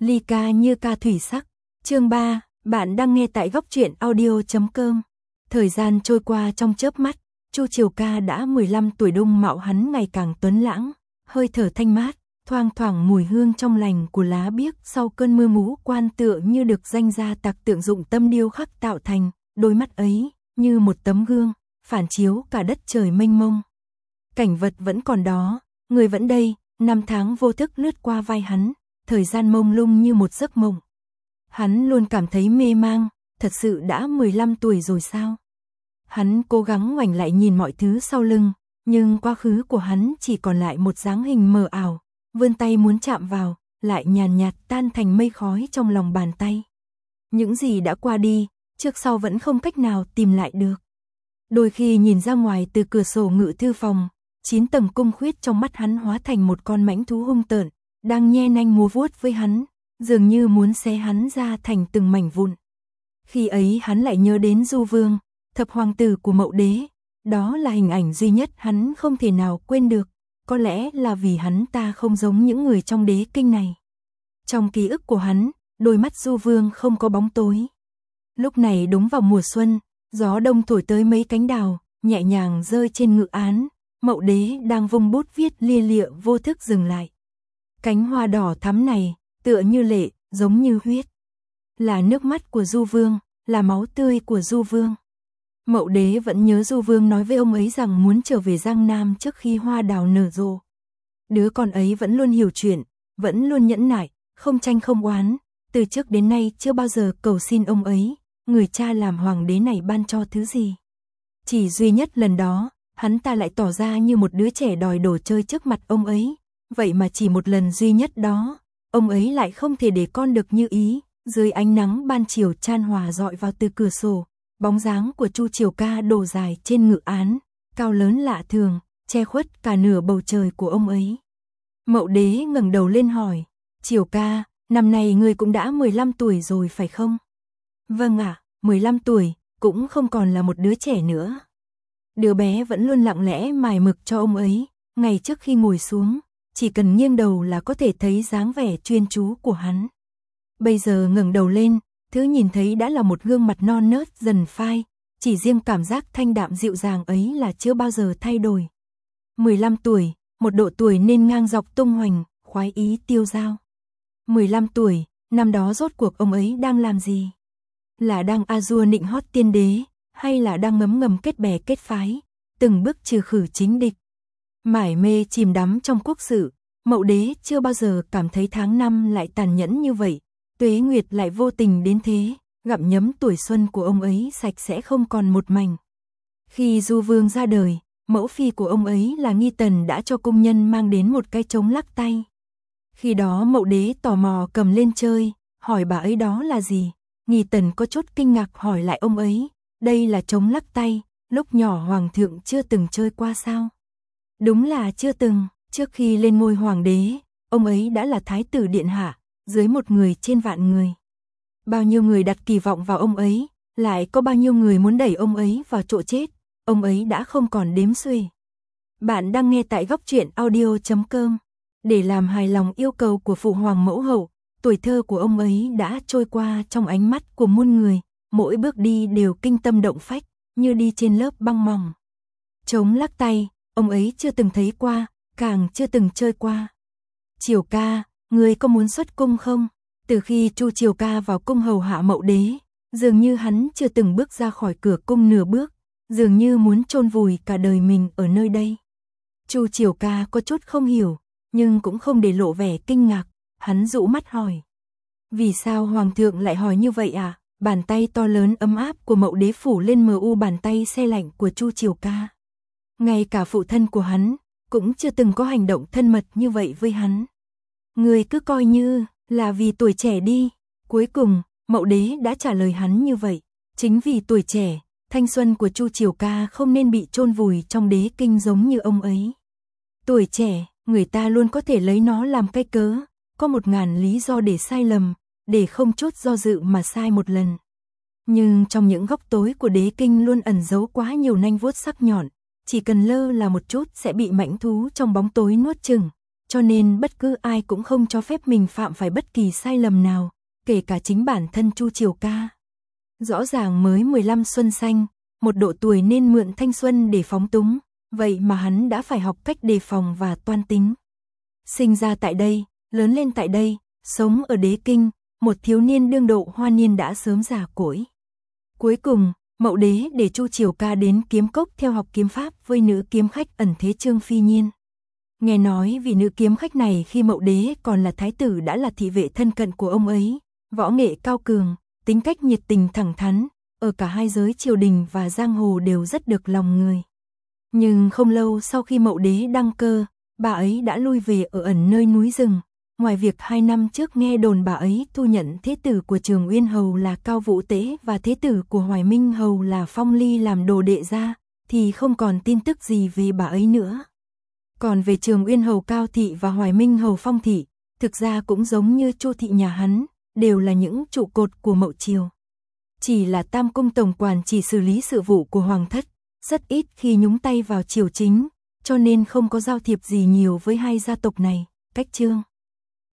Ly ca như ca thủy sắc. Chương 3, bạn đang nghe tại góc truyện audio.com. Thời gian trôi qua trong chớp mắt, Chu Triều Ca đã 15 tuổi, dung mạo hắn ngày càng tuấn lãng, hơi thở thanh mát, thoang thoảng mùi hương trong lành của lá biếc sau cơn mưa ngũ quan tựa như được danh gia tặc tượng dụng tâm điêu khắc tạo thành, đôi mắt ấy như một tấm gương, phản chiếu cả đất trời mênh mông. Cảnh vật vẫn còn đó, người vẫn đây, năm tháng vô thức lướt qua vai hắn, thời gian mông lung như một giấc mộng. Hắn luôn cảm thấy mê mang, thật sự đã 15 tuổi rồi sao? Hắn cố gắng ngoảnh lại nhìn mọi thứ sau lưng, nhưng quá khứ của hắn chỉ còn lại một dáng hình mờ ảo, vươn tay muốn chạm vào, lại nhàn nhạt tan thành mây khói trong lòng bàn tay. Những gì đã qua đi, trước sau vẫn không cách nào tìm lại được. Đôi khi nhìn ra ngoài từ cửa sổ ngự thư phòng, 9 tầng cung khuyết trong mắt hắn hóa thành một con mãnh thú hung tợn, đang nhe nanh múa vuốt với hắn, dường như muốn xé hắn ra thành từng mảnh vụn. Khi ấy hắn lại nhớ đến Du Vương, thập hoàng tử của Mậu Đế, đó là hình ảnh duy nhất hắn không thể nào quên được, có lẽ là vì hắn ta không giống những người trong đế kinh này. Trong ký ức của hắn, đôi mắt Du Vương không có bóng tối. Lúc này đúng vào mùa xuân, gió đông thổi tới mấy cánh đào, nhẹ nhàng rơi trên ngự án, Mậu Đế đang vung bút viết lia lịa vô thức dừng lại. Cánh hoa đỏ thắm này, tựa như lệ, giống như huyết. Là nước mắt của Du Vương, là máu tươi của Du Vương. Mậu Đế vẫn nhớ Du Vương nói với ông ấy rằng muốn trở về Giang Nam trước khi hoa đào nở rộ. Đứa con ấy vẫn luôn hiểu chuyện, vẫn luôn nhẫn nại, không tranh không oán, từ trước đến nay chưa bao giờ cầu xin ông ấy, người cha làm hoàng đế này ban cho thứ gì. Chỉ duy nhất lần đó, hắn ta lại tỏ ra như một đứa trẻ đòi đồ chơi trước mặt ông ấy, vậy mà chỉ một lần duy nhất đó, ông ấy lại không thể để con được như ý. Dưới ánh nắng ban chiều chan hòa dọi vào từ cửa sổ, bóng dáng của Chu Triều Ca đổ dài trên ngự án, cao lớn lạ thường, che khuất cả nửa bầu trời của ông ấy. Mậu Đế ngẩng đầu lên hỏi, Triều Ca, năm nay ngươi cũng đã 15 tuổi rồi phải không? Vâng ạ, 15 tuổi, cũng không còn là một đứa trẻ nữa. Đứa bé vẫn luôn lặng lẽ mài mực cho ông ấy, ngày trước khi ngồi xuống, chỉ cần nghiêng đầu là có thể thấy dáng vẻ chuyên chú của hắn. Bây giờ ngẩng đầu lên, thứ nhìn thấy đã là một gương mặt non nớt dần phai, chỉ riêng cảm giác thanh đạm dịu dàng ấy là chưa bao giờ thay đổi. 15 tuổi, một độ tuổi nên ngang dọc tung hoành, khoái ý tiêu dao. 15 tuổi, năm đó rốt cuộc ông ấy đang làm gì? Là đang a dua nịnh hót tiên đế, hay là đang ngấm ngầm kết bè kết phái, từng bước trừ khử chính địch? Mải mê chìm đắm trong quốc sự, Mậu Đế chưa bao giờ cảm thấy tháng năm lại tàn nhẫn như vậy. Tuế Nguyệt lại vô tình đến thế, gặm nhấm tuổi xuân của ông ấy sạch sẽ không còn một mảnh. Khi Du Vương ra đời, mẫu phi của ông ấy là Nghi Tần đã cho công nhân mang đến một cái trống lắc tay. Khi đó Mậu Đế tò mò cầm lên chơi, hỏi bà ấy đó là gì. Nghi Tần có chút kinh ngạc hỏi lại ông ấy, đây là trống lắc tay, lúc nhỏ hoàng thượng chưa từng chơi qua sao? Đúng là chưa từng, trước khi lên ngôi hoàng đế, ông ấy đã là thái tử điện hạ, dưới một người trên vạn người. Bao nhiêu người đặt kỳ vọng vào ông ấy, lại có bao nhiêu người muốn đẩy ông ấy vào chỗ chết, ông ấy đã không còn đếm xuể. Bạn đang nghe tại góc truyện audio.com. Để làm hài lòng yêu cầu của phụ hoàng mẫu hậu, tuổi thơ của ông ấy đã trôi qua trong ánh mắt của muôn người, mỗi bước đi đều kinh tâm động phách, như đi trên lớp băng mỏng. Trống lắc tay, ông ấy chưa từng thấy qua, càng chưa từng chơi qua. Triều Ca, ngươi có muốn xuất cung không? Từ khi Chu Triều Ca vào cung hầu hạ Mậu Đế, dường như hắn chưa từng bước ra khỏi cửa cung nửa bước, dường như muốn chôn vùi cả đời mình ở nơi đây. Chu Triều Ca có chút không hiểu, nhưng cũng không để lộ vẻ kinh ngạc, hắn dụ mắt hỏi. Vì sao hoàng thượng lại hỏi như vậy à? Bàn tay to lớn ấm áp của Mậu Đế phủ lên mờ u bàn tay se lạnh của Chu Triều Ca. Ngay cả phụ thân của hắn cũng chưa từng có hành động thân mật như vậy với hắn. Người cứ coi như là vì tuổi trẻ đi. Cuối cùng, Mậu Đế đã trả lời hắn như vậy. Chính vì tuổi trẻ, thanh xuân của Chu Triều Ca không nên bị chôn vùi trong đế kinh giống như ông ấy. Tuổi trẻ, người ta luôn có thể lấy nó làm cái cớ, có 1000 lý do để sai lầm, để không chút do dự mà sai một lần. Nhưng trong những góc tối của đế kinh luôn ẩn giấu quá nhiều nanh vuốt sắc nhọn, chỉ cần lơ là một chút sẽ bị mãnh thú trong bóng tối nuốt chửng. cho nên bất cứ ai cũng không cho phép mình phạm phải bất kỳ sai lầm nào, kể cả chính bản thân Chu Triều Ca. Rõ ràng mới 15 xuân xanh, một độ tuổi nên mượn thanh xuân để phóng túng, vậy mà hắn đã phải học cách đề phòng và toan tính. Sinh ra tại đây, lớn lên tại đây, sống ở Đế Kinh, một thiếu niên đương độ hoa niên đã sớm già cỗi. Cuối cùng, Mậu Đế để Chu Triều Ca đến Kiếm Cốc theo học kiếm pháp với nữ kiếm khách ẩn thế Trương Phi Nhiên. Nghe nói vị nữ kiếm khách này khi Mậu Đế còn là thái tử đã là thị vệ thân cận của ông ấy, võ nghệ cao cường, tính cách nhiệt tình thẳng thắn, ở cả hai giới triều đình và giang hồ đều rất được lòng người. Nhưng không lâu sau khi Mậu Đế đăng cơ, bà ấy đã lui về ở ẩn nơi núi rừng. Ngoài việc 2 năm trước nghe đồn bà ấy thu nhận thế tử của Trường Uyên Hầu là Cao Vũ Tế và thế tử của Hoài Minh Hầu là Phong Ly làm đồ đệ ra, thì không còn tin tức gì về bà ấy nữa. Còn về Trường Uyên Hầu Cao Thị và Hoài Minh Hầu Phong Thị, thực ra cũng giống như Chu Thị nhà hắn, đều là những trụ cột của Mậu Triều. Chỉ là Tam Cung Tổng quản chỉ xử lý sự vụ của Hoàng thất, rất ít khi nhúng tay vào triều chính, cho nên không có giao thiệp gì nhiều với hai gia tộc này. Cách chương